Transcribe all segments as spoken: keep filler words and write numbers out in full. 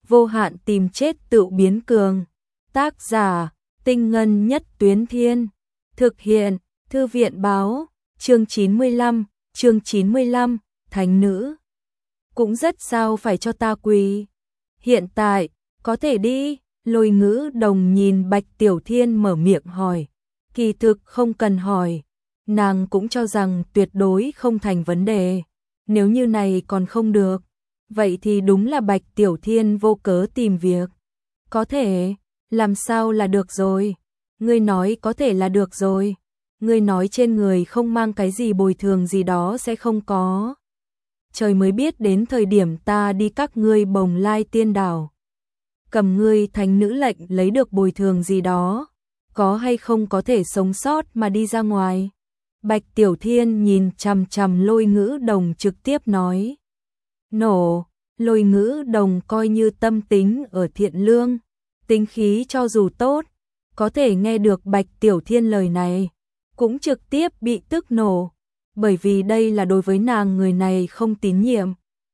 vô hạn tìm chết tự biến cường. Tác giả, Tinh Ngân Nhất Tuyến Thiên. Thực hiện, Thư viện báo, chương chín mươi lăm, chương chín mươi lăm, thánh nữ. Cũng rất sao phải cho ta quỳ. Hiện tại, có thể đi, Lôi Ngữ Đồng nhìn Bạch Tiểu Thiên mở miệng hỏi. Kỳ thực không cần hỏi, nàng cũng cho rằng tuyệt đối không thành vấn đề. Nếu như này còn không được, vậy thì đúng là Bạch Tiểu Thiên vô cớ tìm việc. Có thể, làm sao là được rồi? Ngươi nói có thể là được rồi. Ngươi nói trên người không mang cái gì bồi thường gì đó sẽ không có. Trời mới biết đến thời điểm ta đi các ngươi Bồng Lai Tiên Đảo, cầm ngươi thành nữ lệnh lấy được bồi thường gì đó, có hay không có thể sống sót mà đi ra ngoài. Bạch Tiểu Thiên nhìn chằm chằm Lôi Ngữ Đồng trực tiếp nói. Nổ, Lôi Ngữ Đồng coi như tâm tính ở thiện lương, tính khí cho dù tốt, có thể nghe được Bạch Tiểu Thiên lời này, cũng trực tiếp bị tức nổ, bởi vì đây là đối với nàng người này không tín nhiệm.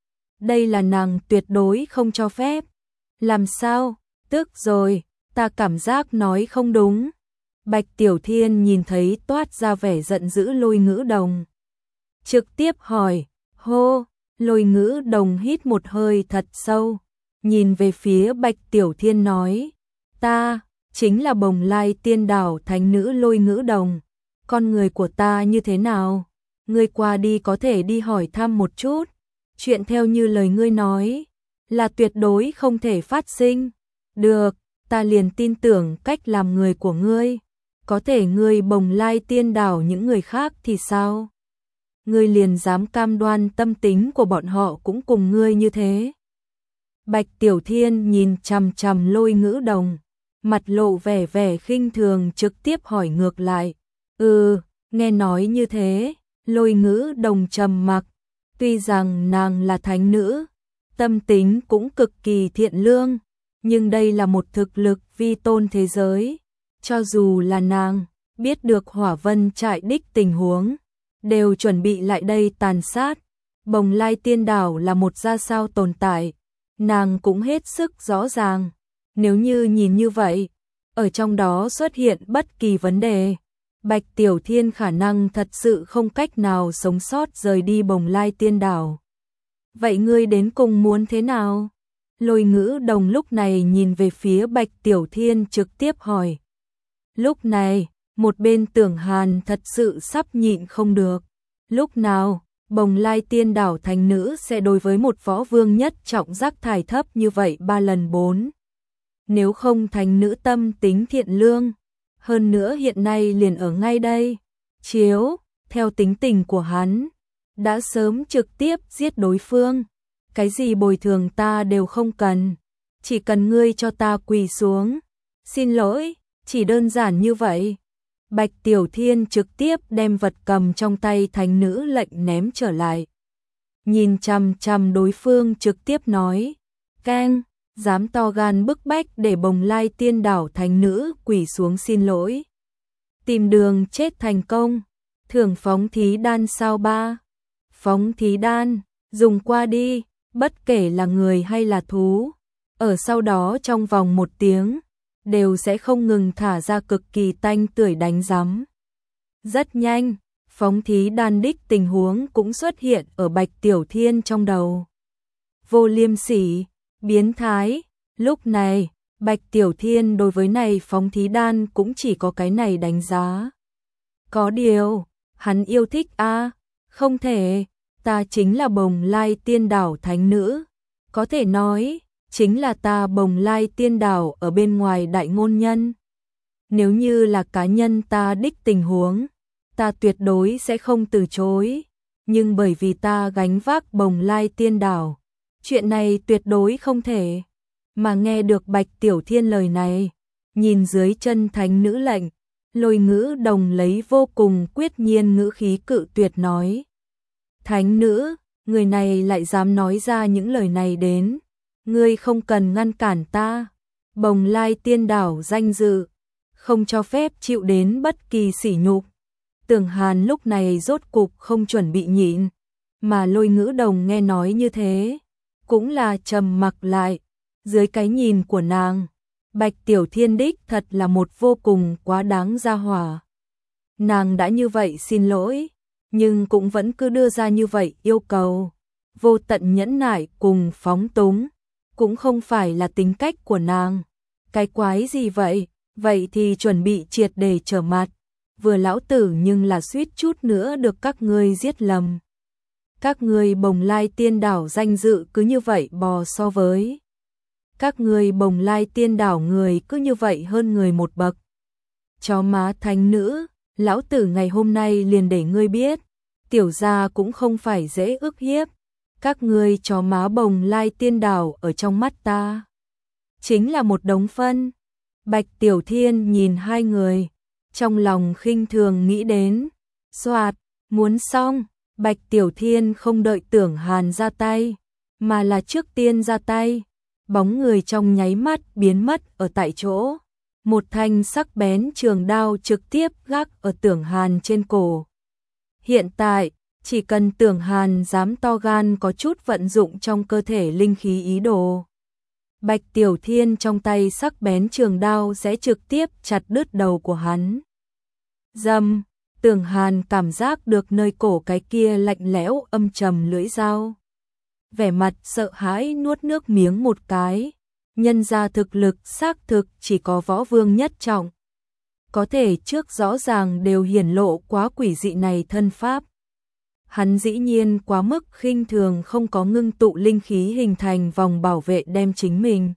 Đây là nàng tuyệt đối không cho phép. Làm sao? Tức rồi, ta cảm giác nói không đúng. Bạch Tiểu Thiên nhìn thấy toát ra vẻ giận dữ Lôi Ngữ Đồng, trực tiếp hỏi, hô. Lôi Ngữ Đồng hít một hơi thật sâu, nhìn về phía Bạch Tiểu Thiên nói, ta, chính là Bồng Lai Tiên Đảo thánh nữ Lôi Ngữ Đồng, con người của ta như thế nào? Ngươi qua đi có thể đi hỏi thăm một chút, chuyện theo như lời ngươi nói, là tuyệt đối không thể phát sinh. Được, ta liền tin tưởng cách làm người của ngươi, có thể ngươi Bồng Lai Tiên Đảo những người khác thì sao? Ngươi liền dám cam đoan tâm tính của bọn họ cũng cùng ngươi như thế? Bạch Tiểu Thiên nhìn chằm chằm Lôi Ngữ Đồng, mặt lộ vẻ vẻ khinh thường trực tiếp hỏi ngược lại. Ừ, nghe nói như thế, Lôi Ngữ Đồng trầm mặc, tuy rằng nàng là thánh nữ, tâm tính cũng cực kỳ thiện lương, nhưng đây là một thực lực vi tôn thế giới, cho dù là nàng biết được Hỏa Vân trại đích tình huống, đều chuẩn bị lại đây tàn sát. Bồng Lai Tiên Đảo là một ra sao tồn tại, nàng cũng hết sức rõ ràng. Nếu như nhìn như vậy, ở trong đó xuất hiện bất kỳ vấn đề, Bạch Tiểu Thiên khả năng thật sự không cách nào sống sót rời đi Bồng Lai Tiên Đảo. Vậy ngươi đến cùng muốn thế nào? Lôi Ngữ Đồng lúc này nhìn về phía Bạch Tiểu Thiên trực tiếp hỏi. Lúc này, một bên Tưởng Hàn thật sự sắp nhịn không được. Lúc nào, Bồng Lai Tiên Đảo thánh nữ sẽ đối với một võ vương nhất trọng rác thải thấp như vậy ba lần bốn? Nếu không thánh nữ tâm tính thiện lương, hơn nữa hiện nay liền ở ngay đây, chiếu, theo tính tình của hắn, đã sớm trực tiếp giết đối phương. Cái gì bồi thường ta đều không cần, chỉ cần ngươi cho ta quỳ xuống. Xin lỗi, chỉ đơn giản như vậy. Bạch Tiểu Thiên trực tiếp đem vật cầm trong tay thánh nữ lệnh ném trở lại. Nhìn chằm chằm đối phương trực tiếp nói, Kang, dám to gan bức bách để Bồng Lai Tiên Đảo thánh nữ quỳ xuống xin lỗi. Tìm đường chết thành công, thưởng phóng thí đan sao ba. Phóng thí đan, dùng qua đi, bất kể là người hay là thú, ở sau đó trong vòng một tiếng, đều sẽ không ngừng thả ra cực kỳ tanh tưởi đánh rắm. Rất nhanh, phóng thí đan đích tình huống cũng xuất hiện ở Bạch Tiểu Thiên trong đầu. Vô liêm sỉ, biến thái, lúc này, Bạch Tiểu Thiên đối với này phóng thí đan cũng chỉ có cái này đánh giá. Có điều, hắn yêu thích a, à, không thể, ta chính là Bồng Lai Tiên Đảo thánh nữ, có thể nói, chính là ta Bồng Lai Tiên Đảo ở bên ngoài đại ngôn nhân. Nếu như là cá nhân ta đích tình huống, ta tuyệt đối sẽ không từ chối, nhưng bởi vì ta gánh vác Bồng Lai Tiên Đảo, chuyện này tuyệt đối không thể. Mà nghe được Bạch Tiểu Thiên lời này, nhìn dưới chân thánh nữ lệnh, Lôi Ngữ Đồng lấy vô cùng quyết nhiên ngữ khí cự tuyệt nói. Thánh nữ, người này lại dám nói ra những lời này đến. Ngươi không cần ngăn cản ta. Bồng Lai Tiên Đảo danh dự, không cho phép chịu đến bất kỳ sỉ nhục. Tưởng Hàn lúc này rốt cục không chuẩn bị nhịn, mà Lôi Ngữ Đồng nghe nói như thế, cũng là trầm mặc lại. Dưới cái nhìn của nàng, Bạch Tiểu Thiên đích thật là một vô cùng quá đáng gia hỏa. Nàng đã như vậy xin lỗi, nhưng cũng vẫn cứ đưa ra như vậy yêu cầu. Vô tận nhẫn nại cùng phóng túng, cũng không phải là tính cách của nàng. Cái quái gì vậy? Vậy thì chuẩn bị triệt để trở mặt. Vừa lão tử nhưng là suýt chút nữa được các ngươi giết lầm. Các ngươi Bồng Lai Tiên Đảo danh dự cứ như vậy bò so với. Các ngươi Bồng Lai Tiên Đảo người cứ như vậy hơn người một bậc. Chó má thánh nữ, lão tử ngày hôm nay liền để ngươi biết, tiểu gia cũng không phải dễ ức hiếp. Các ngươi chó má Bồng Lai Tiên Đảo ở trong mắt ta chính là một đống phân. Bạch Tiểu Thiên nhìn hai người, trong lòng khinh thường nghĩ đến, soạt, muốn xong, Bạch Tiểu Thiên không đợi Tưởng Hàn ra tay, mà là trước tiên ra tay, bóng người trong nháy mắt biến mất ở tại chỗ. Một thanh sắc bén trường đao trực tiếp gác ở Tưởng Hàn trên cổ. Hiện tại, chỉ cần Tưởng Hàn dám to gan có chút vận dụng trong cơ thể linh khí ý đồ, Bạch Tiểu Thiên trong tay sắc bén trường đao sẽ trực tiếp chặt đứt đầu của hắn. Dầm, Tưởng Hàn cảm giác được nơi cổ cái kia lạnh lẽo âm trầm lưỡi dao. Vẻ mặt sợ hãi nuốt nước miếng một cái, nhân ra thực lực xác thực chỉ có võ vương nhất trọng. Có thể trước rõ ràng đều hiển lộ quá quỷ dị này thân pháp. Hắn dĩ nhiên quá mức khinh thường không có ngưng tụ linh khí hình thành vòng bảo vệ đem chính mình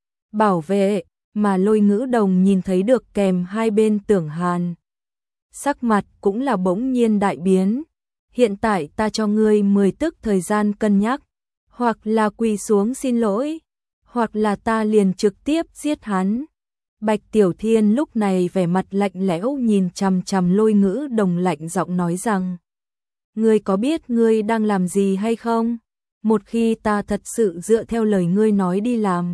bảo vệ, mà Lôi Ngữ Đồng nhìn thấy được kèm hai bên Tưởng Hàn. Sắc mặt cũng là bỗng nhiên đại biến. Hiện tại ta cho ngươi mười tức thời gian cân nhắc, hoặc là quỳ xuống xin lỗi, hoặc là ta liền trực tiếp giết hắn. Bạch Tiểu Thiên lúc này vẻ mặt lạnh lẽo nhìn chằm chằm Lôi Ngữ Đồng lạnh giọng nói rằng: ngươi có biết ngươi đang làm gì hay không? Một khi ta thật sự dựa theo lời ngươi nói đi làm,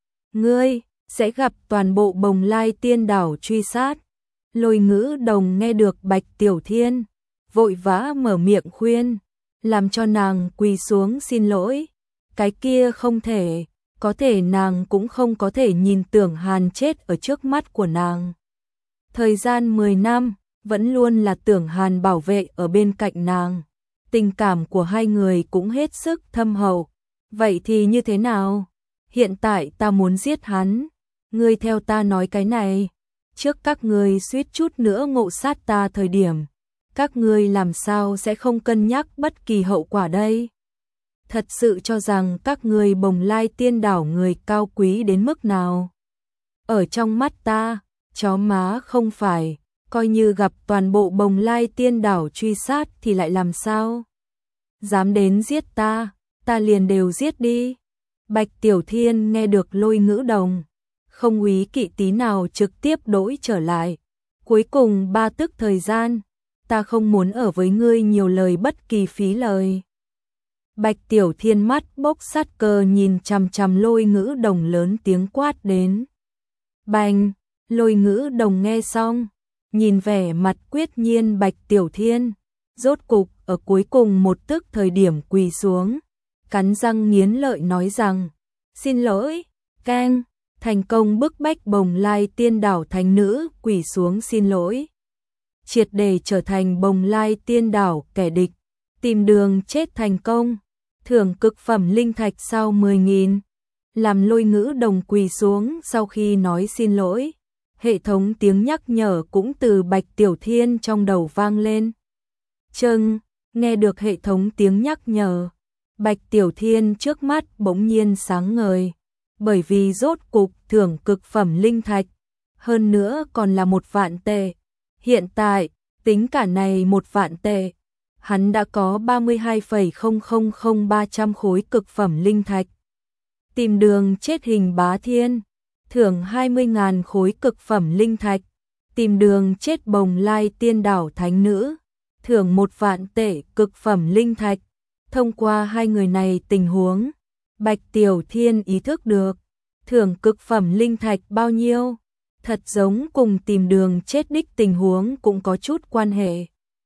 ngươi sẽ gặp toàn bộ Bồng Lai Tiên Đảo truy sát. Lôi Ngữ Đồng nghe được Bạch Tiểu Thiên, vội vã mở miệng khuyên, làm cho nàng quỳ xuống xin lỗi. Cái kia không thể, có thể nàng cũng không có thể nhìn Tưởng Hàn chết ở trước mắt của nàng. Thời gian mười năm, vẫn luôn là Tưởng Hàn bảo vệ ở bên cạnh nàng. Tình cảm của hai người cũng hết sức thâm hậu. Vậy thì như thế nào? Hiện tại ta muốn giết hắn. Ngươi theo ta nói cái này. Trước các ngươi suýt chút nữa ngộ sát ta thời điểm, các ngươi làm sao sẽ không cân nhắc bất kỳ hậu quả đây? Thật sự cho rằng các ngươi Bồng Lai Tiên Đảo người cao quý đến mức nào? Ở trong mắt ta, chó má không phải, coi như gặp toàn bộ Bồng Lai Tiên Đảo truy sát thì lại làm sao? Dám đến giết ta, ta liền đều giết đi. Bạch Tiểu Thiên nghe được Lôi Ngữ Đồng, không úy kỵ tí nào trực tiếp đổi trở lại. Cuối cùng ba tức thời gian, ta không muốn ở với ngươi nhiều lời bất kỳ phí lời. Bạch Tiểu Thiên mắt bốc sát cơ nhìn chằm chằm Lôi Ngữ Đồng lớn tiếng quát đến. Bành, Lôi Ngữ Đồng nghe xong, nhìn vẻ mặt quyết nhiên Bạch Tiểu Thiên, rốt cục ở cuối cùng một tức thời điểm quỳ xuống, cắn răng nghiến lợi nói rằng: xin lỗi, keng. Thành công bức bách Bồng Lai Tiên Đảo thánh nữ quỳ xuống xin lỗi, triệt để trở thành Bồng Lai Tiên Đảo kẻ địch, tìm đường chết thành công, thưởng cực phẩm linh thạch sau mười nghìn. Làm Lôi Ngữ Đồng quỳ xuống sau khi nói xin lỗi, hệ thống tiếng nhắc nhở cũng từ Bạch Tiểu Thiên trong đầu vang lên. Chừng, nghe được hệ thống tiếng nhắc nhở, Bạch Tiểu Thiên trước mắt bỗng nhiên sáng ngời. Bởi vì rốt cục thưởng cực phẩm linh thạch, hơn nữa còn là một vạn tệ. Hiện tại, tính cả này một vạn tệ, hắn đã có ba mươi hai phẩy không không không ba trăm khối cực phẩm linh thạch. Tìm đường chết hình bá thiên, thưởng hai mươi nghìn khối cực phẩm linh thạch. Tìm đường chết Bồng Lai Tiên Đảo thánh nữ, thưởng một vạn tệ cực phẩm linh thạch. Thông qua hai người này tình huống, Bạch Tiểu Thiên ý thức được, thưởng cực phẩm linh thạch bao nhiêu, thật giống cùng tìm đường chết đích tình huống cũng có chút quan hệ.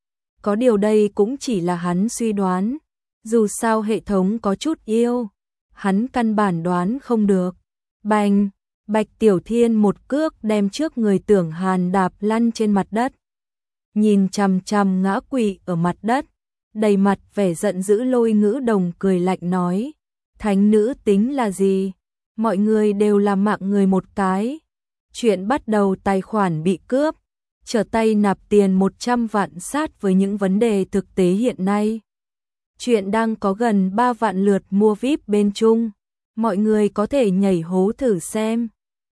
Có điều đây cũng chỉ là hắn suy đoán, dù sao hệ thống có chút yêu, hắn căn bản đoán không được. Bành, Bạch Tiểu Thiên một cước đem trước người Tưởng Hàn đạp lăn trên mặt đất. Nhìn chằm chằm ngã quỵ ở mặt đất, đầy mặt vẻ giận dữ Lôi Ngữ Đồng cười lạnh nói, thánh nữ tính là gì? Mọi người đều là mạng người một cái. Chuyện bắt đầu tài khoản bị cướp, trở tay nạp tiền một trăm vạn sát với những vấn đề thực tế hiện nay. Chuyện đang có gần ba vạn lượt mua víp bên Trung, mọi người có thể nhảy hố thử xem.